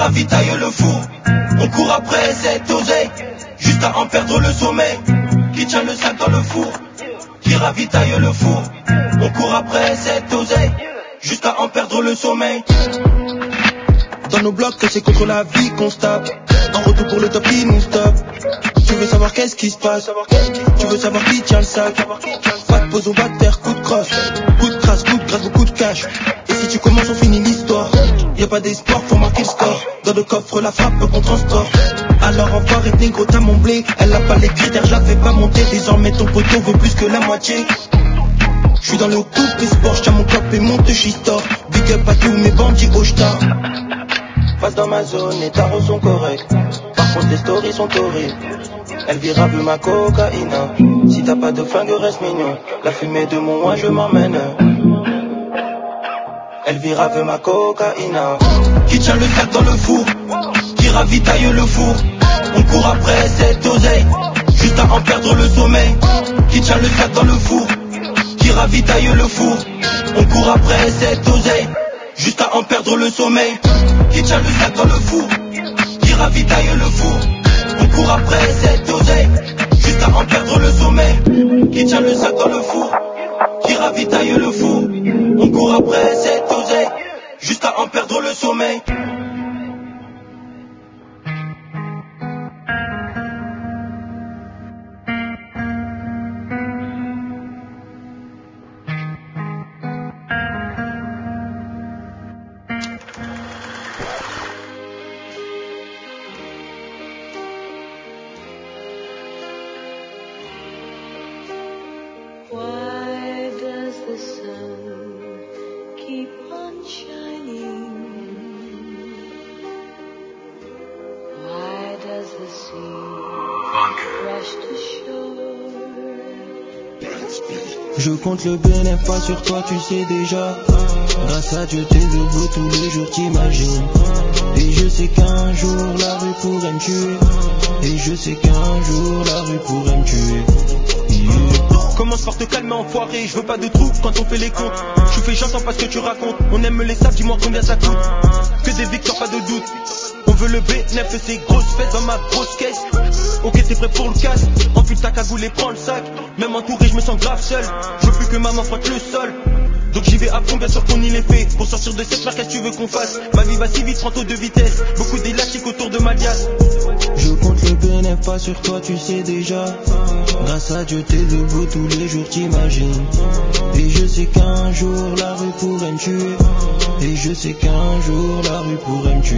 ravitaille le four. On court après cette oseille, juste à en perdre le sommeil. Qui tient le sac dans le four, qui ravitaille le four. On court après cette oseille, juste à en perdre le sommeil. Dans nos blocs, c'est contre la vie qu'on se tape. En retour pour le top qui nous stoppe. Tu veux savoir qu'est-ce qui se passe, tu veux savoir qui tient le sac. Pas de pause, on va te faire coup de crosse. Coup de crasse, coup de grâce, beaucoup de cash. Et si tu commences, on finit l'histoire. Y'a pas d'espoir, faut marquer le score. Dans le coffre, la frappe qu'on transporte. Alors enfoiré, négro, t'as mon blé. Elle a pas les critères, je la fais pas monter. Désormais ton poteau veut plus que la moitié. J'suis dans le couple des sports, j'tiens mon cop et monte chistor. Big up à tous mes bandits au star. Passe dans ma zone, les tarots sont corrects. Par contre les stories sont horribles. Elvira veut ma cocaïne. Si t'as pas de flingue reste mignon. La fumée de mon oin je m'emmène. Elvira veut ma cocaïne. Qui tient le sac dans le four, qui ravitaille le four. On court après cette oseille, juste à en perdre le sommeil. Qui tient le sac dans le four, qui ravitaille le four. On court après cette oseille, juste à en perdre le sommeil. Qui tient le sac dans le four, qui ravitaille le four. On court après cette oseille, juste à en perdre le sommeil. Qui tient le sac dans le four, qui ravitaille le four. On court après cette oseille, juste à en perdre le sommeil. Why does the sun keep on shining? Why does the sea rush to shore? Je compte le bénéfice, pas sur toi, tu sais déjà. Grâce à Dieu, t'es debout tous les jours, t'imagines. Et je sais qu'un jour la rue pourrait me tuer. Et je sais qu'un jour la rue pourrait me tuer. Commence par te calmer enfoiré, je veux pas de trous quand on fait les comptes. Je fais j'entends pas ce que tu racontes. On aime les sables, dis-moi combien ça coûte. Que des victoires, pas de doute. On veut le B9 et ses grosses fesses dans ma grosse caisse. Ok t'es prêt pour le casse, enfile ta cagoule et prends le sac. Même entouré je me sens grave seul. Je veux plus que maman frotte le sol. Donc j'y vais à fond, bien sûr qu'on y est fait. Pour sortir de cette marque, qu'est-ce que tu veux qu'on fasse? Ma vie va si vite, prends de vitesse. Beaucoup d'élastique autour de ma liasse. Je compte le bénéfice, pas sur toi, tu sais déjà. Grâce à Dieu, t'es debout tous les jours, t'imagines. Et je sais qu'un jour la rue pourrait me tuer. Et je sais qu'un jour la rue pourrait me tuer.